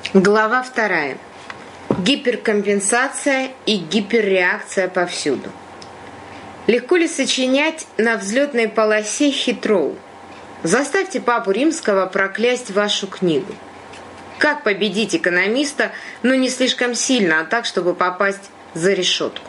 Глава 2. Гиперкомпенсация и гиперреакция повсюду. Легко ли сочинять на взлетной полосе Хитроу? Заставьте папу римского проклясть вашу книгу. Как победить экономиста, но не слишком сильно, а так, чтобы попасть за решетку?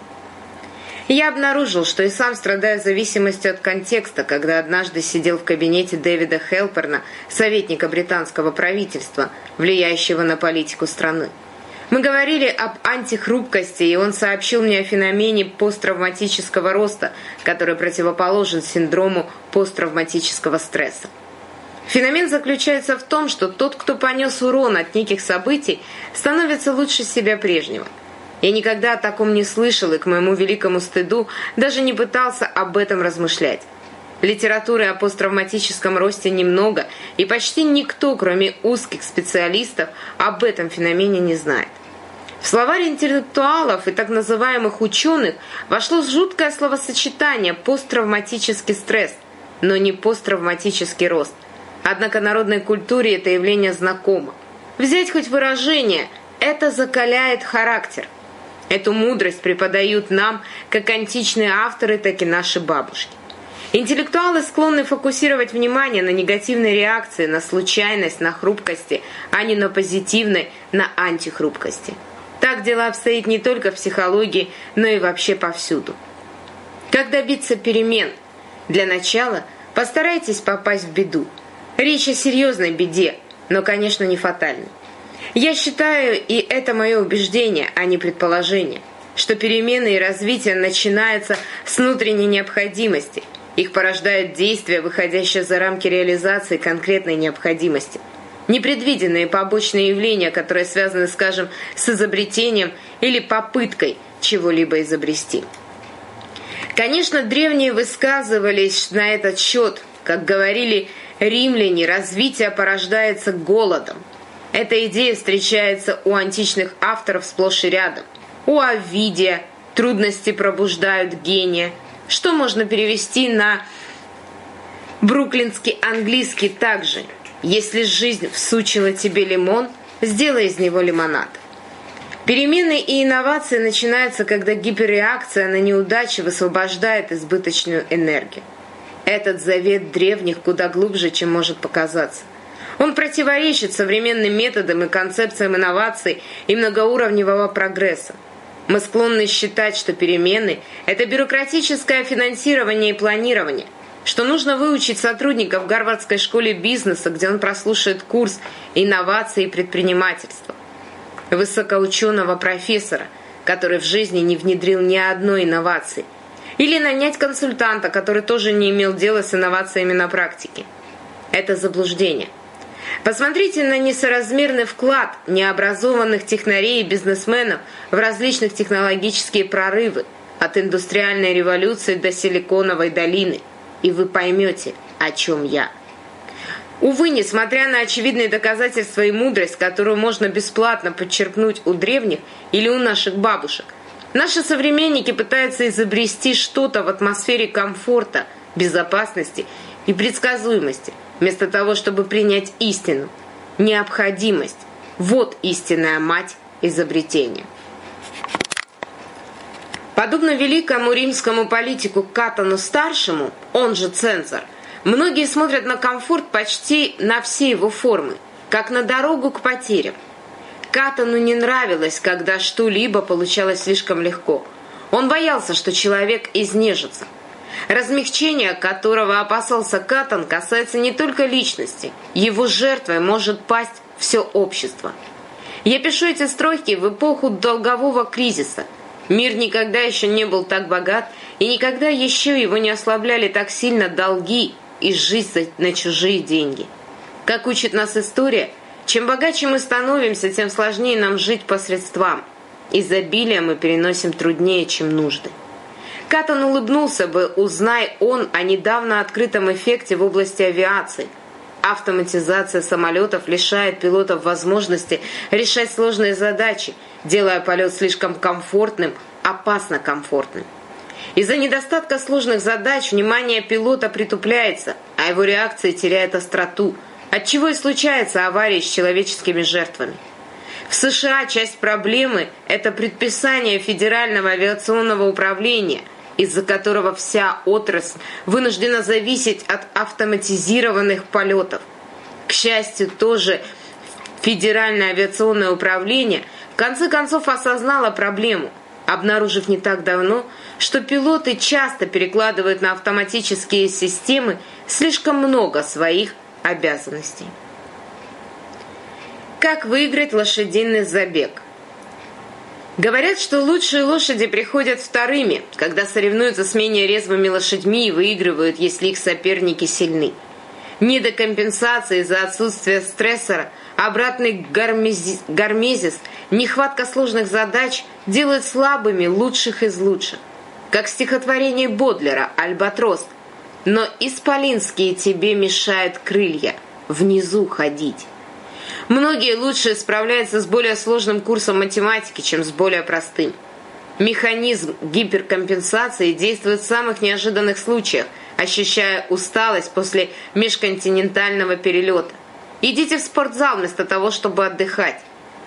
Я обнаружил, что и сам страдаю зависимостью от контекста, когда однажды сидел в кабинете Дэвида Хелперна, советника британского правительства, влияющего на политику страны. Мы говорили об антихрупкости, и он сообщил мне о феномене посттравматического роста, который противоположен синдрому посттравматического стресса. Феномен заключается в том, что тот, кто понес урон от неких событий, становится лучше себя прежнего. Я никогда о таком не слышал и, к моему великому стыду, даже не пытался об этом размышлять. Литературы о посттравматическом росте немного, и почти никто, кроме узких специалистов, об этом феномене не знает. В словарь интеллектуалов и так называемых ученых вошло жуткое словосочетание «посттравматический стресс», но не посттравматический рост. Однако народной культуре это явление знакомо. Взять хоть выражение «это закаляет характер». Эту мудрость преподают нам как античные авторы, так и наши бабушки. Интеллектуалы склонны фокусировать внимание на негативной реакции, на случайность, на хрупкости, а не на позитивной, на антихрупкости. Так дела обстоят не только в психологии, но и вообще повсюду. Как добиться перемен? Для начала постарайтесь попасть в беду. Речь о серьезной беде, но, конечно, не фатальной. Я считаю, и это мое убеждение, а не предположение, что перемены и развитие начинаются с внутренней необходимости. Их порождают действия, выходящие за рамки реализации конкретной необходимости. Непредвиденные побочные явления, которые связаны, скажем, с изобретением или попыткой чего-либо изобрести. Конечно, древние высказывались на этот счет, как говорили римляне, развитие порождается голодом. Эта идея встречается у античных авторов сплошь и рядом. У Овидия «трудности пробуждают гения», что можно перевести на бруклинский английский также: «Если жизнь всучила тебе лимон, сделай из него лимонад». Перемены и инновации начинаются, когда гиперреакция на неудачи высвобождает избыточную энергию. Этот завет древних куда глубже, чем может показаться. Он противоречит современным методам и концепциям инноваций и многоуровневого прогресса. Мы склонны считать, что перемены – это бюрократическое финансирование и планирование, что нужно выучить сотрудников в Гарвардской школе бизнеса, где он прослушает курс «Инновации и предпринимательство», высокоученого профессора, который в жизни не внедрил ни одной инновации, или нанять консультанта, который тоже не имел дела с инновациями на практике. Это заблуждение. Посмотрите на несоразмерный вклад необразованных технарей и бизнесменов в различных технологические прорывы, от индустриальной революции до Силиконовой долины, и вы поймете, о чем я. Увы, несмотря на очевидные доказательства и мудрость, которую можно бесплатно подчеркнуть у древних или у наших бабушек, наши современники пытаются изобрести что-то в атмосфере комфорта, безопасности и предсказуемости, вместо того, чтобы принять истину, необходимость. Вот истинная мать изобретения. Подобно великому римскому политику Катону-старшему, он же цензор, многие смотрят на комфорт почти на все его формы, как на дорогу к потерям. Катону не нравилось, когда что-либо получалось слишком легко. Он боялся, что человек изнежится. Размягчение, которого опасался Катон, касается не только личности. Его жертвой может пасть все общество. Я пишу эти строки в эпоху долгового кризиса. Мир никогда еще не был так богат, и никогда еще его не ослабляли так сильно долги и жизнь на чужие деньги. Как учит нас история, чем богаче мы становимся, тем сложнее нам жить по средствам. Изобилие мы переносим труднее, чем нужды. Катон улыбнулся бы, узнай он о недавно открытом эффекте в области авиации. Автоматизация самолетов лишает пилотов возможности решать сложные задачи, делая полет слишком комфортным, опасно комфортным. Из-за недостатка сложных задач внимание пилота притупляется, а его реакция теряет остроту, отчего и случаются аварии с человеческими жертвами. В США часть проблемы – это предписание Федерального авиационного управления, из-за которого вся отрасль вынуждена зависеть от автоматизированных полетов. К счастью, тоже Федеральное авиационное управление в конце концов осознало проблему, обнаружив не так давно, что пилоты часто перекладывают на автоматические системы слишком много своих обязанностей. Как выиграть лошадиный забег? Говорят, что лучшие лошади приходят вторыми, когда соревнуются с менее резвыми лошадьми и выигрывают, если их соперники сильны. Недокомпенсация из-за отсутствия стрессора, обратный гармезис, нехватка сложных задач делают слабыми лучших из лучших. Как в стихотворении Бодлера «Альбатрос». «Но исполинские тебе мешают крылья, внизу ходить». Многие лучшие справляются с более сложным курсом математики, чем с более простым. Механизм гиперкомпенсации действует в самых неожиданных случаях, ощущая усталость после межконтинентального перелета. Идите в спортзал вместо того, чтобы отдыхать.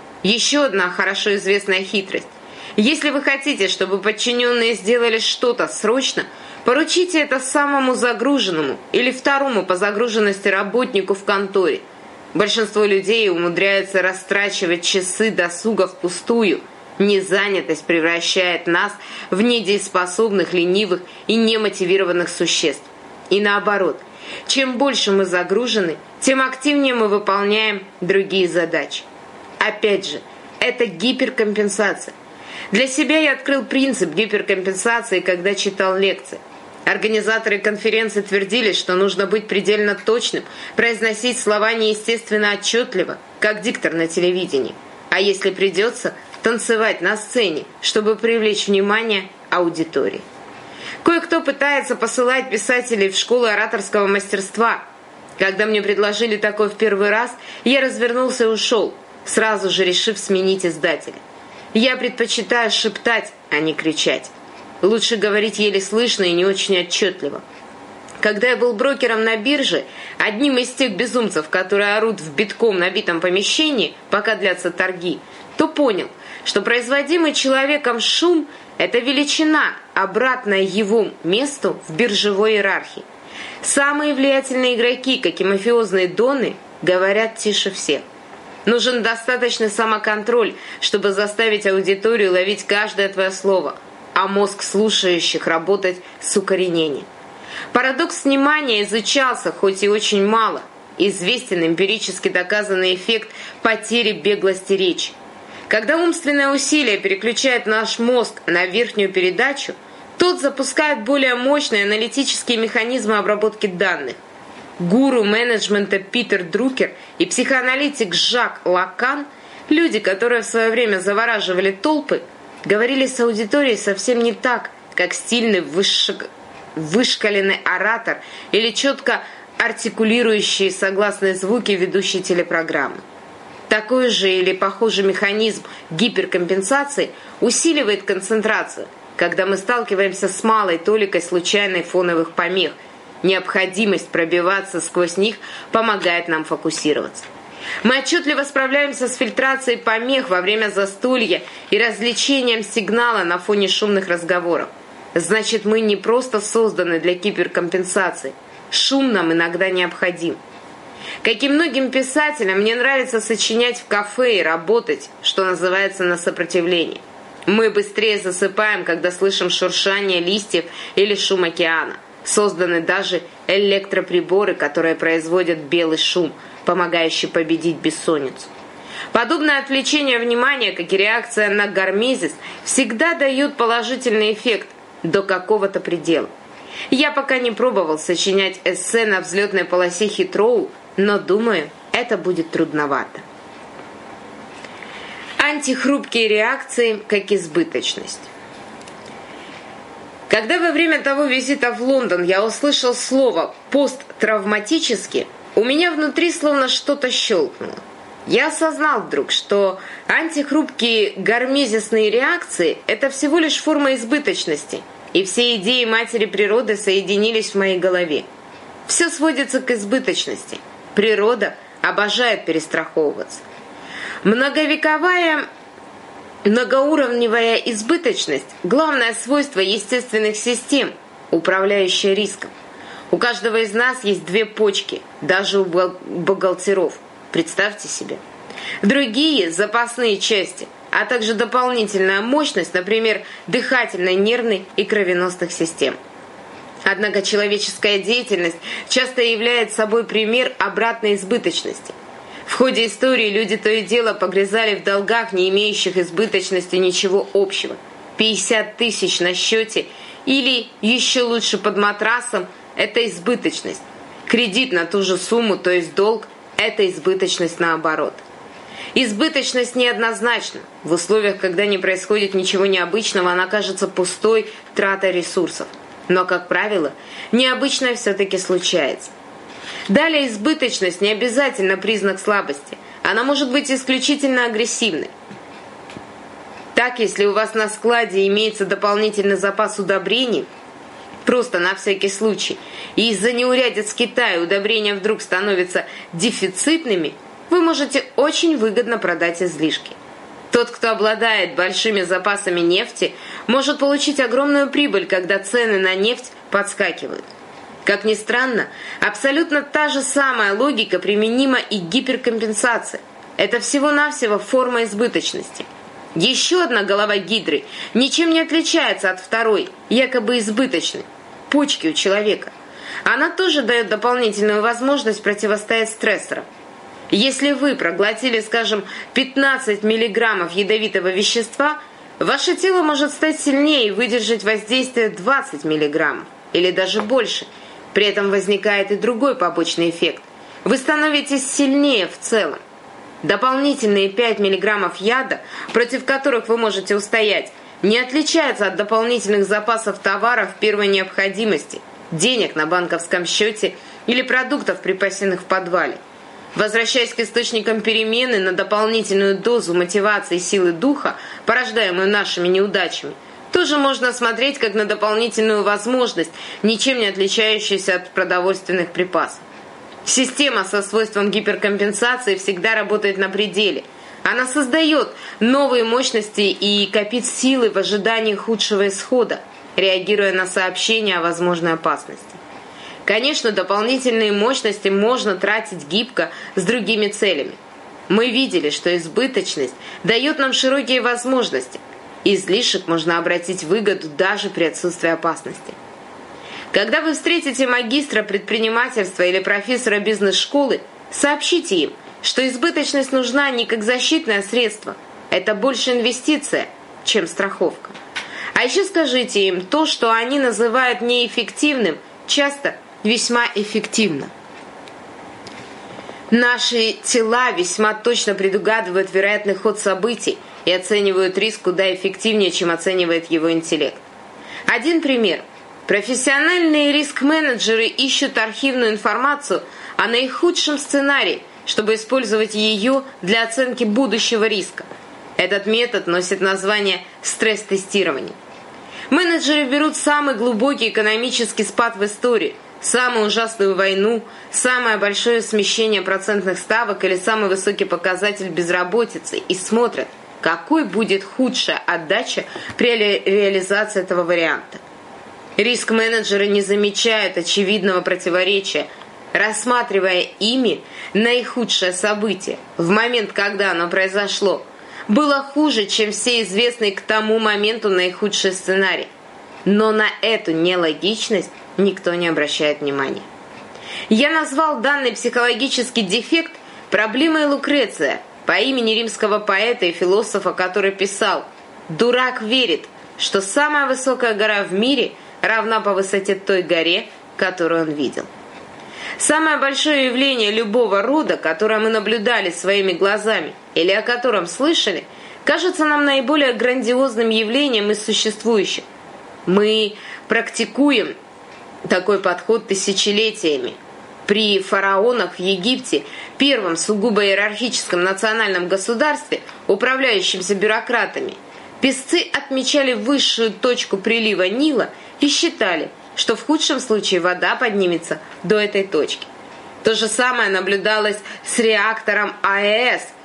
Еще одна хорошо известная хитрость. Если вы хотите, чтобы подчиненные сделали что-то срочно, поручите это самому загруженному или второму по загруженности работнику в конторе. Большинство людей умудряются растрачивать часы досуга впустую. Незанятость превращает нас в недееспособных, ленивых и немотивированных существ. И наоборот, чем больше мы загружены, тем активнее мы выполняем другие задачи. Опять же, это гиперкомпенсация. Для себя я открыл принцип гиперкомпенсации, когда читал лекции. Организаторы конференции твердили, что нужно быть предельно точным, произносить слова неестественно отчетливо, как диктор на телевидении. А если придется, танцевать на сцене, чтобы привлечь внимание аудитории. Кое-кто пытается посылать писателей в школу ораторского мастерства. Когда мне предложили такое в первый раз, я развернулся и ушел, сразу же решив сменить издателя. Я предпочитаю шептать, а не кричать. Лучше говорить еле слышно и не очень отчетливо. Когда я был брокером на бирже, одним из тех безумцев, которые орут в битком набитом помещении, пока длятся торги, то понял, что производимый человеком шум – это величина, обратная его месту в биржевой иерархии. Самые влиятельные игроки, как и мафиозные доны, говорят тише всех. Нужен достаточный самоконтроль, чтобы заставить аудиторию ловить каждое твое слово, а мозг слушающих работать с укоренением. Парадокс внимания изучался, хоть и очень мало. Известен эмпирически доказанный эффект потери беглости речи. Когда умственное усилие переключает наш мозг на верхнюю передачу, тот запускает более мощные аналитические механизмы обработки данных. Гуру менеджмента Питер Друкер и психоаналитик Жак Лакан, люди, которые в свое время завораживали толпы, говорили с аудиторией совсем не так, как стильный вышкаленный оратор или четко артикулирующие согласные звуки ведущей телепрограммы. Такой же или похожий механизм гиперкомпенсации усиливает концентрацию, когда мы сталкиваемся с малой толикой случайных фоновых помех. Необходимость пробиваться сквозь них помогает нам фокусироваться. Мы отчетливо справляемся с фильтрацией помех во время застолья и развлечением сигнала на фоне шумных разговоров. Значит, мы не просто созданы для гиперкомпенсации. Шум нам иногда необходим. Как и многим писателям, мне нравится сочинять в кафе и работать, что называется, на сопротивлении. Мы быстрее засыпаем, когда слышим шуршание листьев или шум океана. Созданы даже электроприборы, которые производят белый шум, помогающий победить бессонницу. Подобное отвлечение внимания, как и реакция на гармезис, всегда дают положительный эффект до какого-то предела. Я пока не пробовал сочинять эссе на взлетной полосе Хитроу, но думаю, это будет трудновато. Антихрупкие реакции как избыточность. Когда во время того визита в Лондон я услышал слово «посттравматически», у меня внутри словно что-то щелкнуло. Я осознал вдруг, что антихрупкие гармезисные реакции – это всего лишь форма избыточности, и все идеи матери природы соединились в моей голове. Все сводится к избыточности. Природа обожает перестраховываться. Многовековая многоуровневая избыточность – главное свойство естественных систем, управляющее риском. У каждого из нас есть две почки, даже у бухгалтеров. Представьте себе. Другие запасные части, а также дополнительная мощность, например, дыхательной, нервной и кровеносных систем. Однако человеческая деятельность часто является собой пример обратной избыточности. В ходе истории люди то и дело погрязали в долгах, не имеющих избыточности ничего общего. 50 тысяч на счете или, еще лучше, под матрасом – это избыточность. Кредит на ту же сумму, то есть долг – это избыточность наоборот. Избыточность неоднозначна. В условиях, когда не происходит ничего необычного, она кажется пустой тратой ресурсов. Но, как правило, необычное все-таки случается. Далее, избыточность не обязательно признак слабости. Она может быть исключительно агрессивной. Так, если у вас на складе имеется дополнительный запас удобрений, просто на всякий случай, и из-за неурядиц Китая удобрения вдруг становятся дефицитными, вы можете очень выгодно продать излишки. Тот, кто обладает большими запасами нефти, может получить огромную прибыль, когда цены на нефть подскакивают. Как ни странно, абсолютно та же самая логика применима и к гиперкомпенсации. Это всего-навсего форма избыточности. Еще одна голова гидры ничем не отличается от второй, якобы избыточной, почки у человека. Она тоже дает дополнительную возможность противостоять стрессорам. Если вы проглотили, скажем, 15 миллиграммов ядовитого вещества, ваше тело может стать сильнее и выдержать воздействие 20 миллиграммов, или даже больше. При этом возникает и другой побочный эффект. Вы становитесь сильнее в целом. Дополнительные 5 миллиграммов яда, против которых вы можете устоять, не отличаются от дополнительных запасов товаров первой необходимости, денег на банковском счете или продуктов, припасенных в подвале. Возвращаясь к источникам перемены на дополнительную дозу мотивации и силы духа, порождаемую нашими неудачами, тоже можно смотреть как на дополнительную возможность, ничем не отличающуюся от продовольственных припасов. Система со свойством гиперкомпенсации всегда работает на пределе. Она создает новые мощности и копит силы в ожидании худшего исхода, реагируя на сообщения о возможной опасности. Конечно, дополнительные мощности можно тратить гибко с другими целями. Мы видели, что избыточность дает нам широкие возможности. Излишек можно обратить в выгоду даже при отсутствии опасности. Когда вы встретите магистра предпринимательства или профессора бизнес-школы, сообщите им, что избыточность нужна не как защитное средство, это больше инвестиция, чем страховка. А еще скажите им, то, что они называют неэффективным, часто весьма эффективно. Наши тела весьма точно предугадывают вероятный ход событий и оценивают риск куда эффективнее, чем оценивает его интеллект. Один пример. Профессиональные риск-менеджеры ищут архивную информацию о наихудшем сценарии, чтобы использовать ее для оценки будущего риска. Этот метод носит название стресс-тестирования. Менеджеры берут самый глубокий экономический спад в истории, самую ужасную войну, самое большое смещение процентных ставок или самый высокий показатель безработицы и смотрят, какой будет худшая отдача при реализации этого варианта. Риск-менеджеры не замечают очевидного противоречия, рассматривая ими наихудшее событие в момент, когда оно произошло, было хуже, чем все известные к тому моменту наихудший сценарий. Но на эту нелогичность никто не обращает внимания. Я назвал данный психологический дефект проблемой Лукреция по имени римского поэта и философа, который писал: «Дурак верит, что самая высокая гора в мире равна по высоте той горе, которую он видел». Самое большое явление любого рода, которое мы наблюдали своими глазами или о котором слышали, кажется нам наиболее грандиозным явлением из существующих. Мы практикуем такой подход тысячелетиями. При фараонах в Египте, первом сугубо иерархическом национальном государстве, управляющемся бюрократами, песцы отмечали высшую точку прилива Нила и считали, что в худшем случае вода поднимется до этой точки. То же самое наблюдалось с реактором АЭС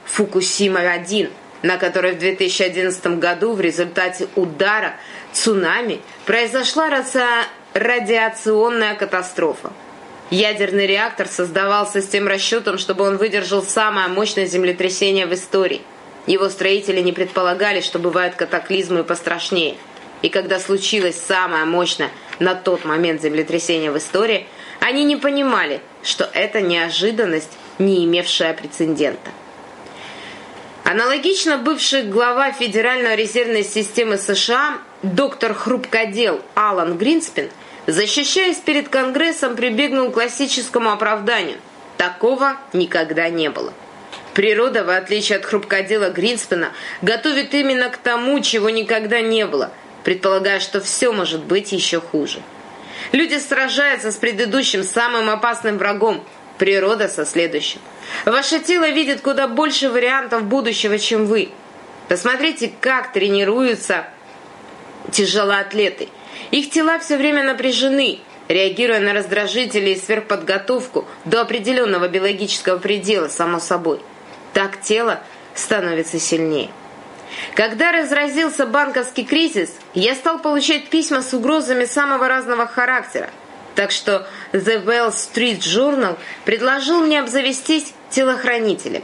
Фукусима-1, на которой в 2011 году в результате удара цунами произошла радиационная катастрофа. Ядерный реактор создавался с тем расчетом, чтобы он выдержал самое мощное землетрясение в истории. Его строители не предполагали, что бывают катаклизмы пострашнее. И когда случилось самое мощное на тот момент землетрясение в истории, они не понимали, что это неожиданность, не имевшая прецедента. Аналогично бывший глава Федеральной резервной системы США доктор хрупкодел Алан Гринспен, защищаясь перед Конгрессом, прибегнул к классическому оправданию: такого никогда не было. Природа, в отличие от хрупкодела Гринспена, готовит именно к тому, чего никогда не было, предполагая, что все может быть еще хуже. Люди сражаются с предыдущим самым опасным врагом, природа со следующим. Ваше тело видит куда больше вариантов будущего, чем вы. Посмотрите, как тренируются тяжелоатлеты. Их тела все время напряжены, реагируя на раздражители и сверхподготовку до определенного биологического предела, само собой. Так тело становится сильнее. Когда разразился банковский кризис, я стал получать письма с угрозами самого разного характера. Так что The Wall Street Journal предложил мне обзавестись телохранителями.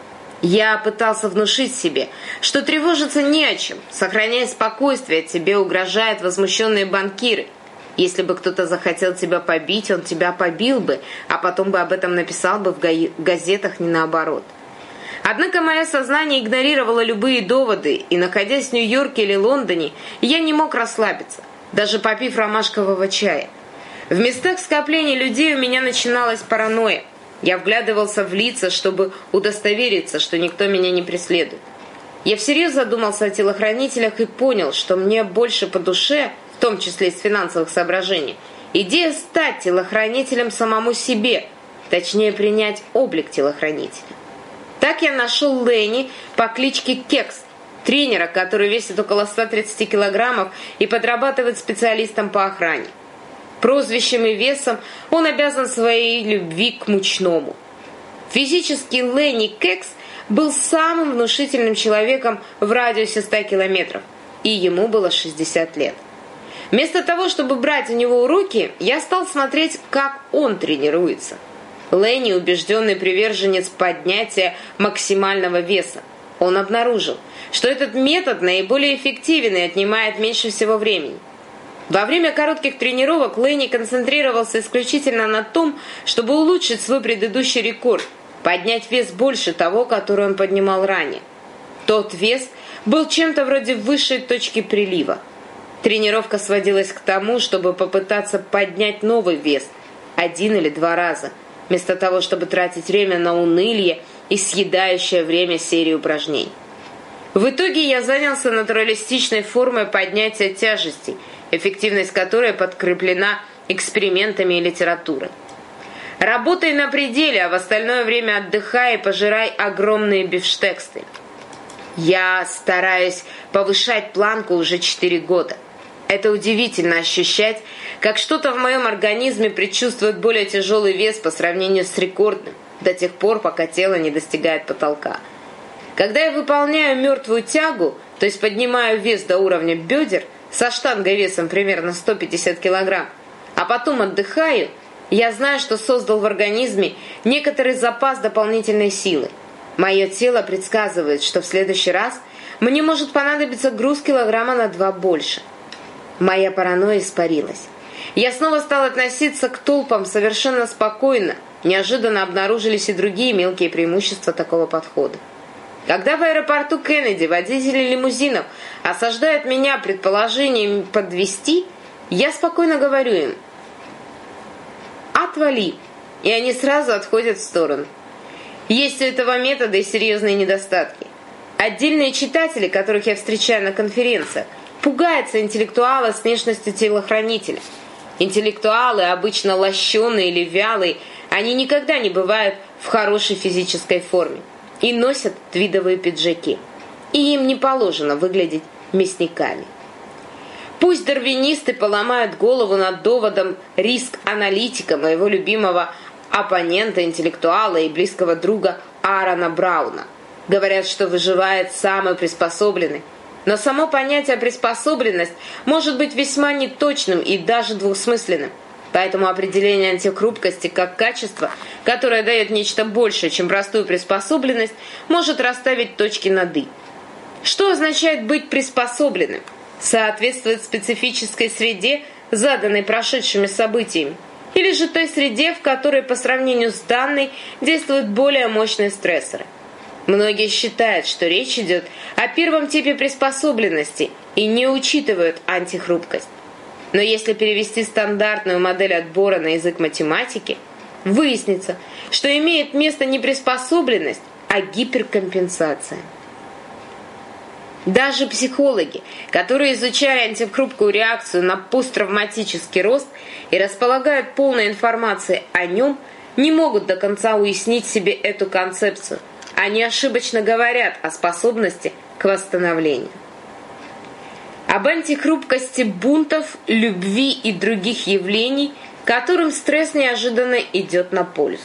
Я пытался внушить себе, что тревожиться не о чем, сохраняя спокойствие, тебе угрожают возмущенные банкиры. Если бы кто-то захотел тебя побить, он тебя побил бы, а потом бы об этом написал бы в газетах, не наоборот. Однако мое сознание игнорировало любые доводы, и, находясь в Нью-Йорке или Лондоне, я не мог расслабиться, даже попив ромашкового чая. В местах скопления людей у меня начиналась паранойя. Я вглядывался в лица, чтобы удостовериться, что никто меня не преследует. Я всерьез задумался о телохранителях и понял, что мне больше по душе, в том числе из финансовых соображений, идея стать телохранителем самому себе, точнее принять облик телохранителя. Так я нашел Ленни по кличке Кекс, тренера, который весит около 130 килограммов и подрабатывает специалистом по охране. Прозвищем и весом он обязан своей любви к мучному. Физически Ленни Кекс был самым внушительным человеком в радиусе 100 километров, и ему было 60 лет. Вместо того, чтобы брать у него уроки, я стал смотреть, как он тренируется. Ленни – убежденный приверженец поднятия максимального веса. Он обнаружил, что этот метод наиболее эффективен и отнимает меньше всего времени. Во время коротких тренировок Ленни концентрировался исключительно на том, чтобы улучшить свой предыдущий рекорд – поднять вес больше того, который он поднимал ранее. Тот вес был чем-то вроде высшей точки прилива. Тренировка сводилась к тому, чтобы попытаться поднять новый вес 1 или 2 раза, вместо того, чтобы тратить время на унылие и съедающее время серии упражнений. В итоге я занялся натуралистичной формой поднятия тяжестей, эффективность которой подкреплена экспериментами и литературой. Работай на пределе, а в остальное время отдыхай и пожирай огромные бифштексты. Я стараюсь повышать планку уже 4 года. Это удивительно ощущать, как что-то в моем организме предчувствует более тяжелый вес по сравнению с рекордным, до тех пор, пока тело не достигает потолка. Когда я выполняю мертвую тягу, то есть поднимаю вес до уровня бедер, со штангой весом примерно 150 килограмм, а потом отдыхаю, я знаю, что создал в организме некоторый запас дополнительной силы. Мое тело предсказывает, что в следующий раз мне может понадобиться груз килограмма на 2 больше. Моя паранойя испарилась. Я снова стал относиться к толпам совершенно спокойно. Неожиданно обнаружились и другие мелкие преимущества такого подхода. Когда в аэропорту Кеннеди водители лимузинов осаждают меня предположением подвезти, я спокойно говорю им: «Отвали!» И они сразу отходят в сторону. Есть у этого метода и серьезные недостатки. Отдельные читатели, которых я встречаю на конференциях, пугаются интеллектуала с внешностью телохранителя. Интеллектуалы, обычно лощеные или вялые, они никогда не бывают в хорошей физической форме и носят твидовые пиджаки. И им не положено выглядеть мясниками. Пусть дарвинисты поломают голову над доводом риск-аналитика, моего любимого оппонента, интеллектуала и близкого друга Аарона Брауна. Говорят, что выживает самый приспособленный. Но само понятие «приспособленность» может быть весьма неточным и даже двусмысленным. Поэтому определение антихрупкости как качество, которое дает нечто большее, чем простую приспособленность, может расставить точки над «и». Что означает быть приспособленным? Соответствовать специфической среде, заданной прошедшими событиями, или же той среде, в которой по сравнению с данной действуют более мощные стрессоры. Многие считают, что речь идет о первом типе приспособленности и не учитывают антихрупкость. Но если перевести стандартную модель отбора на язык математики, выяснится, что имеет место не приспособленность, а гиперкомпенсация. Даже психологи, которые изучали антихрупкую реакцию на посттравматический рост и располагают полной информацией о нем, не могут до конца уяснить себе эту концепцию. Они ошибочно говорят о способности к восстановлению. Об антихрупкости бунтов, любви и других явлений, которым стресс неожиданно идет на пользу.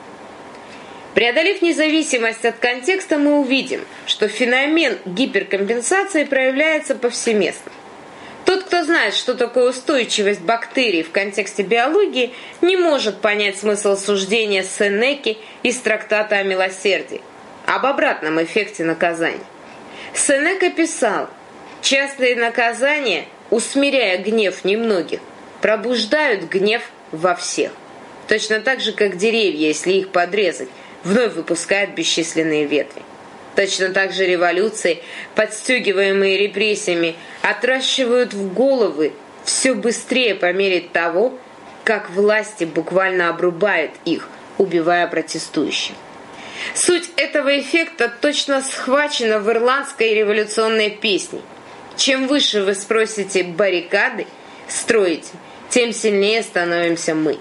Преодолев независимость от контекста, мы увидим, что феномен гиперкомпенсации проявляется повсеместно. Тот, кто знает, что такое устойчивость бактерий в контексте биологии, не может понять смысл суждения Сенеки из трактата о милосердии, об обратном эффекте наказания. Сенека писал: «Частые наказания, усмиряя гнев немногих, пробуждают гнев во всех. Точно так же, как деревья, если их подрезать, вновь выпускают бесчисленные ветви. Точно так же революции, подстегиваемые репрессиями, отращивают в головы все быстрее по мере того, как власти буквально обрубают их, убивая протестующих». Суть этого эффекта точно схвачена в ирландской революционной песне. Чем выше вы спросите баррикады строите, тем сильнее становимся мы.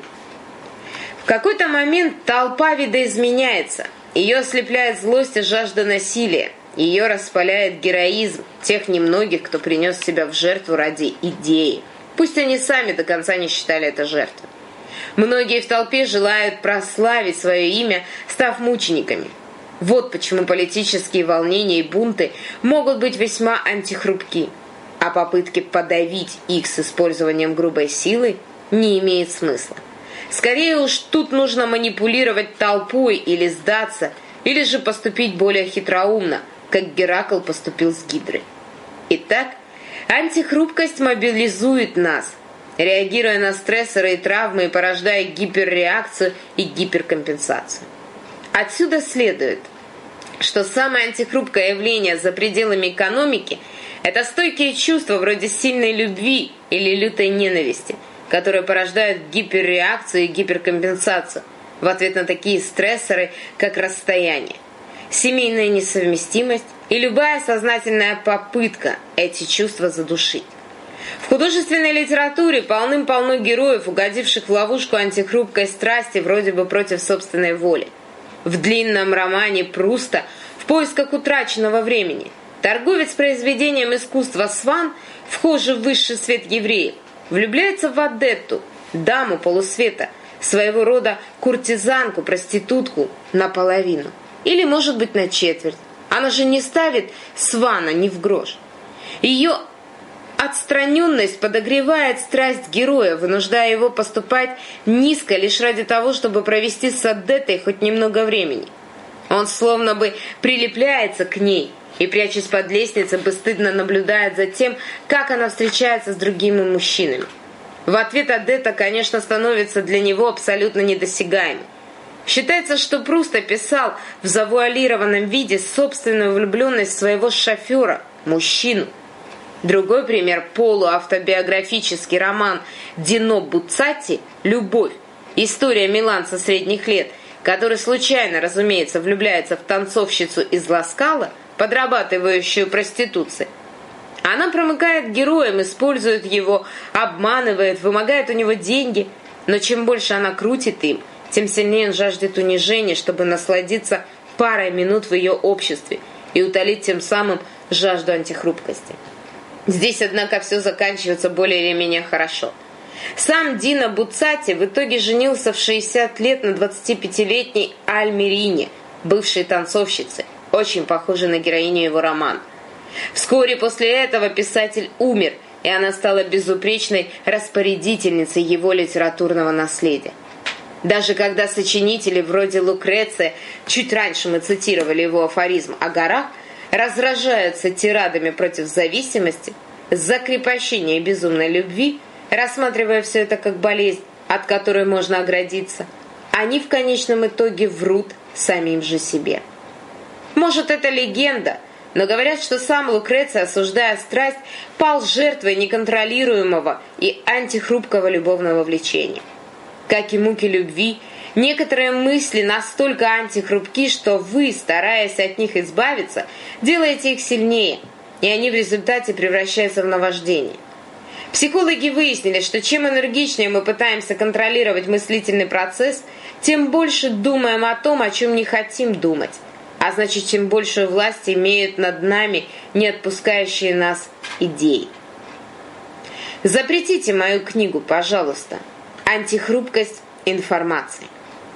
В какой-то момент толпа видоизменяется. Ее ослепляет злость и жажда насилия. Ее распаляет героизм тех немногих, кто принес себя в жертву ради идеи. Пусть они сами до конца не считали это жертвой. Многие в толпе желают прославить свое имя, став мучениками. Вот почему политические волнения и бунты могут быть весьма антихрупки, а попытки подавить их с использованием грубой силы не имеют смысла. Скорее уж тут нужно манипулировать толпой или сдаться, или же поступить более хитроумно, как Геракл поступил с Гидрой. Итак, антихрупкость мобилизует нас, реагируя на стрессоры и травмы и порождая гиперреакцию и гиперкомпенсацию. Отсюда следует, что самое антихрупкое явление за пределами экономики – это стойкие чувства вроде сильной любви или лютой ненависти, которые порождают гиперреакцию и гиперкомпенсацию в ответ на такие стрессоры, как расстояние, семейная несовместимость и любая сознательная попытка эти чувства задушить. В художественной литературе полным-полно героев, угодивших в ловушку антихрупкой страсти вроде бы против собственной воли. В длинном романе Пруста «В поисках утраченного времени» торговец произведением искусства Сван, вхожий в высший свет евреев, влюбляется в Адетту, даму полусвета, своего рода куртизанку, проститутку наполовину. Или, может быть, на четверть. Она же не ставит Свана ни в грош. Ее отстраненность подогревает страсть героя, вынуждая его поступать низко лишь ради того, чтобы провести с Адеттой хоть немного времени. Он словно бы прилепляется к ней и, прячась под лестницей, бесстыдно наблюдает за тем, как она встречается с другими мужчинами. В ответ Адетта, конечно, становится для него абсолютно недосягаемой. Считается, что Пруст описал в завуалированном виде собственную влюбленность в своего шофера, мужчину. Другой пример – полуавтобиографический роман Дино Буццати «Любовь». История миланца средних лет, который случайно, разумеется, влюбляется в танцовщицу из Ла Скала, подрабатывающую проституцией. Она промыкает героем, использует его, обманывает, вымогает у него деньги, но чем больше она крутит им, тем сильнее он жаждет унижения, чтобы насладиться парой минут в ее обществе и утолить тем самым жажду антихрупкости. Здесь, однако, все заканчивается более или менее хорошо. Сам Дино Буццати в итоге женился в 60 лет на 25-летней Альмирине, бывшей танцовщице, очень похожий на героиню его романа. Вскоре после этого писатель умер, и она стала безупречной распорядительницей его литературного наследия. Даже когда сочинители вроде Лукреция, чуть раньше мы цитировали его афоризм о горах, разражаются тирадами против зависимости, закрепощения безумной любви, рассматривая все это как болезнь, от которой можно оградиться, они в конечном итоге врут самим же себе. Может, это легенда, но говорят, что сам Лукреций, осуждая страсть, пал жертвой неконтролируемого и антихрупкого любовного влечения. Как и муки любви, некоторые мысли настолько антихрупки, что вы, стараясь от них избавиться, делаете их сильнее, и они в результате превращаются в наваждение. Психологи выяснили, что чем энергичнее мы пытаемся контролировать мыслительный процесс, тем больше думаем о том, о чем не хотим думать, а значит, чем большую власть имеют над нами не отпускающие нас идеи. Запретите мою книгу, пожалуйста. Антихрупкость информации.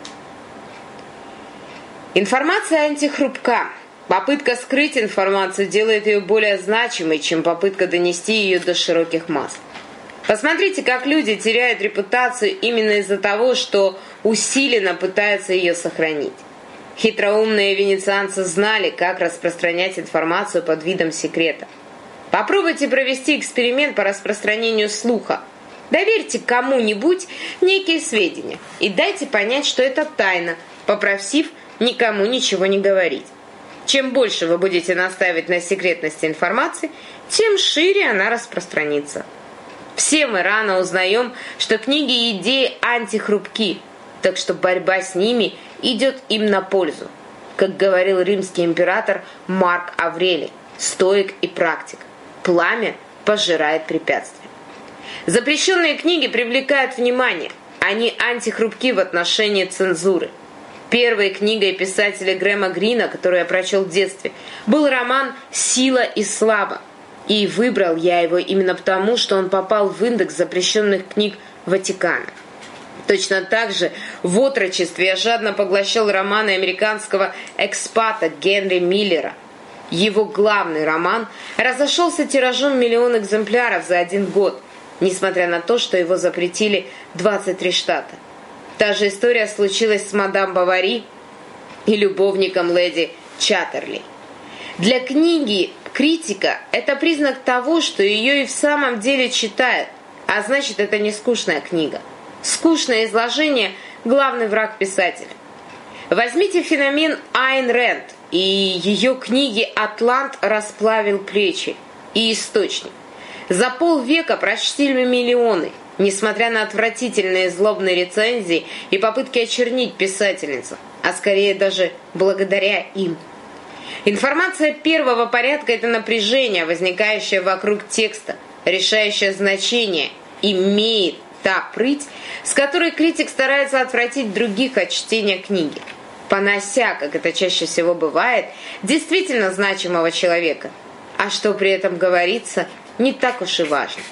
Информация антихрупка. Попытка скрыть информацию делает ее более значимой, чем попытка донести ее до широких масс. Посмотрите, как люди теряют репутацию именно из-за того, что усиленно пытаются ее сохранить. Хитроумные венецианцы знали, как распространять информацию под видом секрета. Попробуйте провести эксперимент по распространению слуха. Доверьте кому-нибудь некие сведения и дайте понять, что это тайна, попросив никому ничего не говорить. Чем больше вы будете настаивать на секретности информации, тем шире она распространится. Все мы рано узнаем, что книги и идеи антихрупки, так что борьба с ними идет им на пользу. Как говорил римский император Марк Аврелий, стоик и практик, пламя пожирает препятствия. Запрещенные книги привлекают внимание, они антихрупки в отношении цензуры. Первой книгой писателя Грэма Грина, которую я прочел в детстве, был роман «Сила и слава». И выбрал я его именно потому, что он попал в индекс запрещенных книг Ватикана. Точно так же в отрочестве я жадно поглощал романы американского экспата Генри Миллера. Его главный роман разошелся тиражом 1 000 000 экземпляров за 1 год, несмотря на то, что его запретили 23 штата. Та же история случилась с мадам Бовари и любовником леди Чаттерли. Для книги критика – это признак того, что ее и в самом деле читают, а значит, это не скучная книга. Скучное изложение – главный враг писателя. Возьмите феномен Айн Рэнд и ее книги «Атлант расплавил плечи» и «Источник». За полвека прочтили миллионы, несмотря на отвратительные злобные рецензии и попытки очернить писательницу, а скорее даже благодаря им. Информация первого порядка – это напряжение, возникающее вокруг текста, решающее значение, имеет та прыть, с которой критик старается отвратить других от чтения книги, понося, как это чаще всего бывает, действительно значимого человека. А что при этом говорится, не так уж и важно.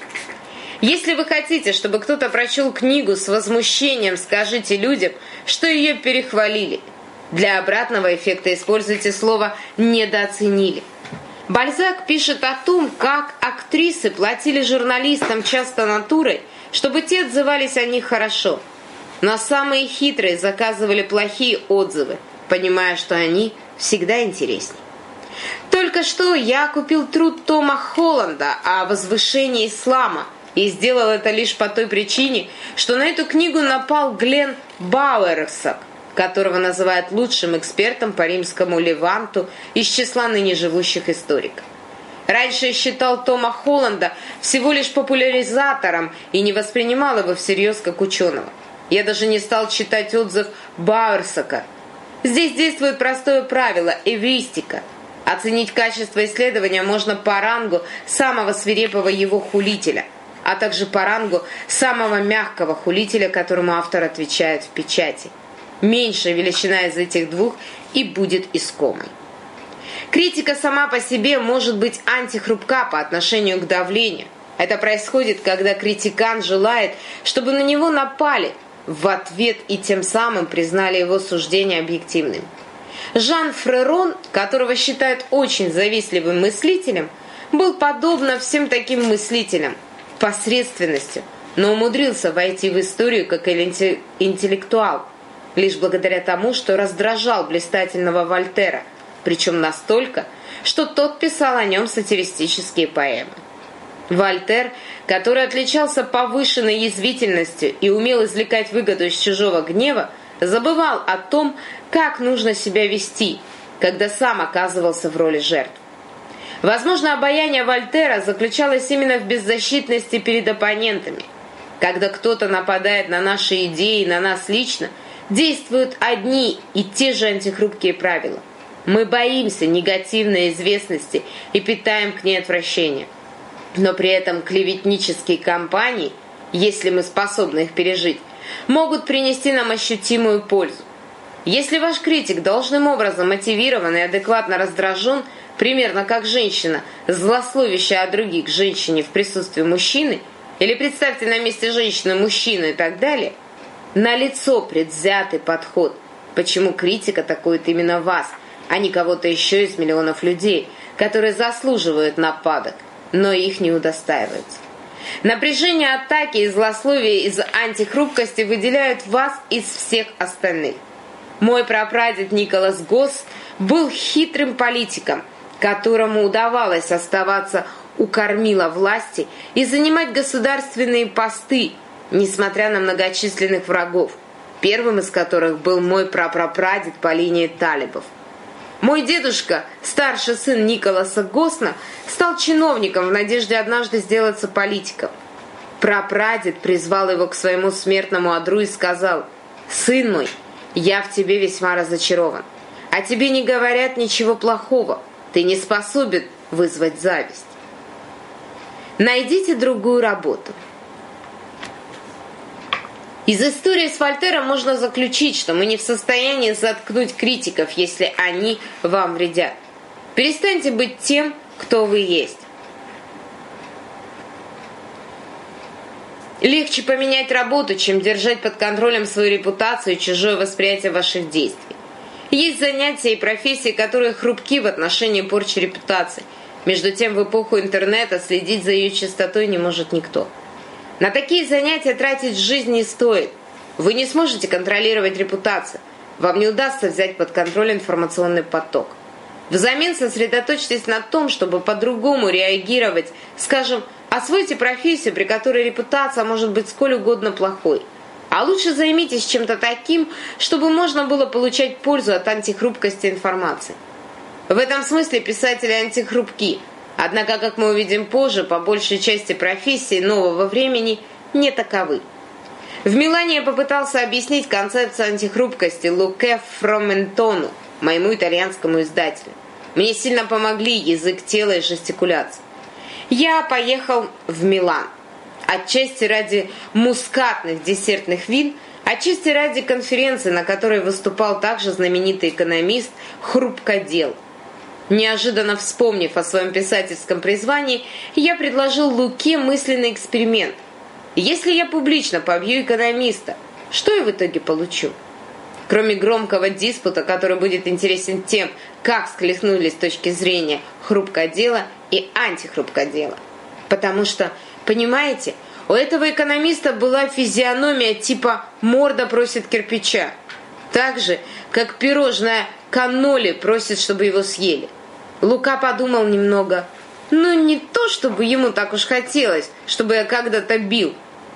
Если вы хотите, чтобы кто-то прочел книгу с возмущением, скажите людям, что ее перехвалили. Для обратного эффекта используйте слово «недооценили». Бальзак пишет о том, как актрисы платили журналистам часто натурой, чтобы те отзывались о них хорошо. Но самые хитрые заказывали плохие отзывы, понимая, что они всегда интереснее. Только что я купил труд Тома Холланда о возвышении ислама и сделал это лишь по той причине, что на эту книгу напал Глен Бауэрсак, которого называют лучшим экспертом по римскому Леванту из числа ныне живущих историков. Раньше я считал Тома Холланда всего лишь популяризатором и не воспринимал его всерьез как ученого. Я даже не стал читать отзыв Бауэрсака. Здесь действует простое правило – эвристика. Оценить качество исследования можно по рангу самого свирепого его хулителя, а также по рангу самого мягкого хулителя, которому автор отвечает в печати. Меньшая величина из этих двух и будет искомой. Критика сама по себе может быть антихрупка по отношению к давлению. Это происходит, когда критикан желает, чтобы на него напали в ответ и тем самым признали его суждения объективными. Жан Фрерон, которого считают очень завистливым мыслителем, был подобно всем таким мыслителям посредственностью, но умудрился войти в историю как интеллектуал, лишь благодаря тому, что раздражал блистательного Вольтера, причем настолько, что тот писал о нем сатиристические поэмы. Вольтер, который отличался повышенной язвительностью и умел извлекать выгоду из чужого гнева, забывал о том, как нужно себя вести, когда сам оказывался в роли жертв. Возможно, обаяние Вольтера заключалось именно в беззащитности перед оппонентами. Когда кто-то нападает на наши идеи, на нас лично, действуют одни и те же антихрупкие правила. Мы боимся негативной известности и питаем к ней отвращение. Но при этом клеветнические кампании, если мы способны их пережить, могут принести нам ощутимую пользу. Если ваш критик должным образом мотивирован и адекватно раздражен, примерно как женщина, злословящая о других женщине в присутствии мужчины, или представьте на месте женщины мужчину и так далее, налицо предвзятый подход, почему критик атакует именно вас, а не кого-то еще из миллионов людей, которые заслуживают нападок, но их не удостаиваются. Напряжение атаки и злословие из антихрупкости выделяют вас из всех остальных. Мой прапрадед Николас Госс был хитрым политиком, которому удавалось оставаться у кормила власти и занимать государственные посты, несмотря на многочисленных врагов, первым из которых был мой прапрапрадед по линии талибов. Мой дедушка, старший сын Николаса Госсна, стал чиновником в надежде однажды сделаться политиком. Прапрадед призвал его к своему смертному одру и сказал: «Сын мой, я в тебе весьма разочарован. О тебе не говорят ничего плохого. Ты не способен вызвать зависть. Найдите другую работу». Из истории с Вольтером можно заключить, что мы не в состоянии заткнуть критиков, если они вам вредят. Перестаньте быть тем, кто вы есть. Легче поменять работу, чем держать под контролем свою репутацию и чужое восприятие ваших действий. Есть занятия и профессии, которые хрупки в отношении порчи репутации. Между тем, в эпоху интернета следить за ее чистотой не может никто. На такие занятия тратить жизнь не стоит. Вы не сможете контролировать репутацию. Вам не удастся взять под контроль информационный поток. Взамен сосредоточьтесь на том, чтобы по-другому реагировать. Скажем, освойте профессию, при которой репутация может быть сколь угодно плохой. А лучше займитесь чем-то таким, чтобы можно было получать пользу от антихрупкости информации. В этом смысле писатели антихрупки. Однако, как мы увидим позже, по большей части профессии нового времени не таковы. В Милане я попытался объяснить концепцию антихрупкости Луке Фроментону, моему итальянскому издателю. Мне сильно помогли язык тела и жестикуляция. Я поехал в Милан. Отчасти ради мускатных десертных вин, отчасти ради конференции, на которой выступал также знаменитый экономист Хрупкодел. Неожиданно вспомнив о своем писательском призвании, я предложил Луке мысленный эксперимент. Если я публично побью экономиста, что я в итоге получу? Кроме громкого диспута, который будет интересен тем, как склихнулись с точки зрения хрупкодела и антихрупкодела. Потому что, понимаете, у этого экономиста была физиономия типа «морда просит кирпича». Так же, как пирожное канноли просит, чтобы его съели. Лука подумал немного. Не то, чтобы ему так уж хотелось, чтобы я когда-то бил,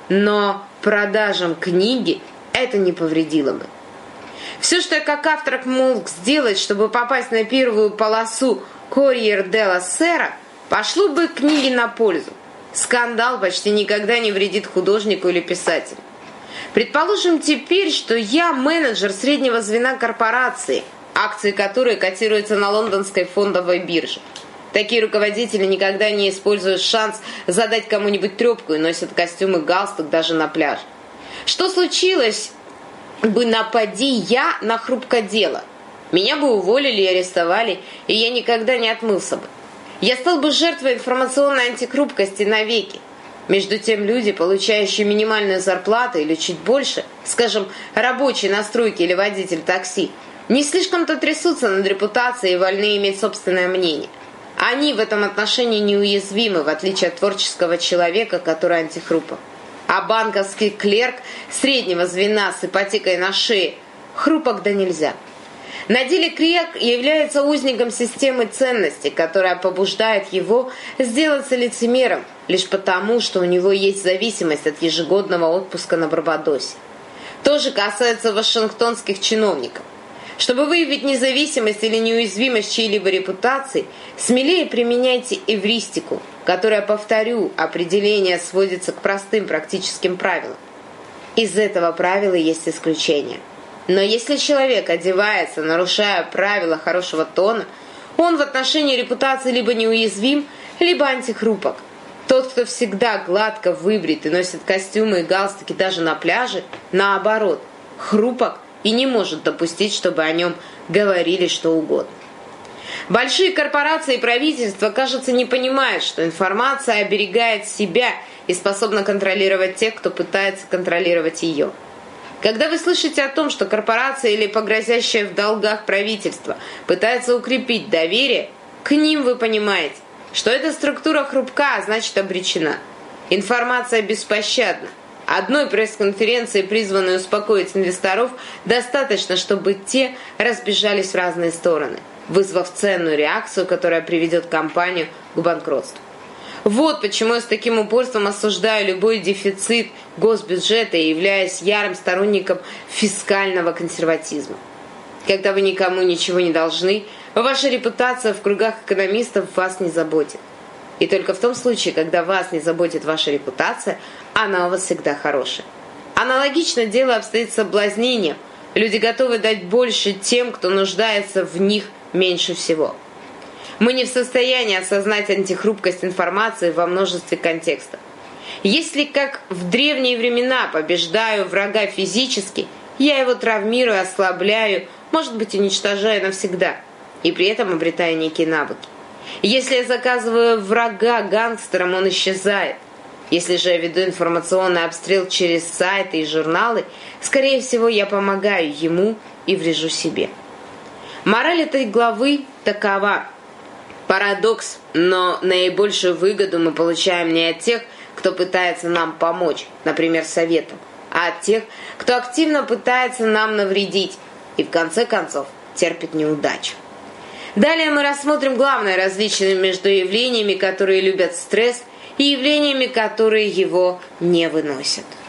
но продажам книги это не повредило бы. Все, что я как автор мог сделать, чтобы попасть на первую полосу «Корьер делла Сера», пошло бы книге на пользу. Скандал почти никогда не вредит художнику или писателю. Предположим теперь, что я менеджер среднего звена корпорации, акции которой котируются на лондонской фондовой бирже. Такие руководители никогда не используют шанс задать кому-нибудь трепку и носят костюм и галстук даже на пляж. Что случилось бы, напади я на хрупкодела? Меня бы уволили и арестовали, и я никогда не отмылся бы. Я стал бы жертвой информационной антихрупкости навеки. Между тем, люди, получающие минимальную зарплату или чуть больше, скажем, рабочий на стройке или водитель такси, Не слишком-то трясутся над репутацией и вольны иметь собственное мнение. Они в этом отношении неуязвимы, в отличие от творческого человека, который антихрупок. А банковский клерк среднего звена с ипотекой на шее хрупок да нельзя. На деле клерк является узником системы ценностей, которая побуждает его сделаться лицемером лишь потому, что у него есть зависимость от ежегодного отпуска на Барбадосе. То же касается вашингтонских чиновников. Чтобы выявить независимость или неуязвимость чьей-либо репутации, смелее применяйте эвристику, которая, повторю, определение сводится к простым практическим правилам. Из этого правила есть исключение. Но если человек одевается, нарушая правила хорошего тона, он в отношении репутации либо неуязвим, либо антихрупок. Тот, кто всегда гладко выбрит и носит костюмы и галстуки даже на пляже, наоборот, хрупок и не может допустить, чтобы о нем говорили что угодно. Большие корпорации и правительства, кажется, не понимают, что информация оберегает себя и способна контролировать тех, кто пытается контролировать ее. Когда вы слышите о том, что корпорация или погрозящее в долгах правительство пытается укрепить доверие, к ним вы понимаете, что эта структура хрупка, а значит обречена. Информация беспощадна. Одной пресс-конференции, призванной успокоить инвесторов, достаточно, чтобы те разбежались в разные стороны, вызвав ценную реакцию, которая приведет компанию к банкротству. Вот почему я с таким упорством осуждаю любой дефицит госбюджета и являюсь ярым сторонником фискального консерватизма. Когда вы никому ничего не должны, ваша репутация в кругах экономистов вас не заботит. И только в том случае, когда вас не заботит ваша репутация, она у вас всегда хорошая. Аналогично дело обстоит с соблазнением. Люди готовы дать больше тем, кто нуждается в них меньше всего. Мы не в состоянии осознать антихрупкость информации во множестве контекстов. Если, как в древние времена, побеждаю врага физически, я его травмирую, ослабляю, может быть, уничтожаю навсегда, и при этом обретаю некие навыки. Если я заказываю врага гангстерам, он исчезает. Если же я веду информационный обстрел через сайты и журналы, скорее всего, я помогаю ему и врежу себе. Мораль этой главы такова. Парадокс, но наибольшую выгоду мы получаем не от тех, кто пытается нам помочь, например, советом, а от тех, кто активно пытается нам навредить и в конце концов терпит неудачу. Далее мы рассмотрим главное различие между явлениями, которые любят стресс, и явлениями, которые его не выносят.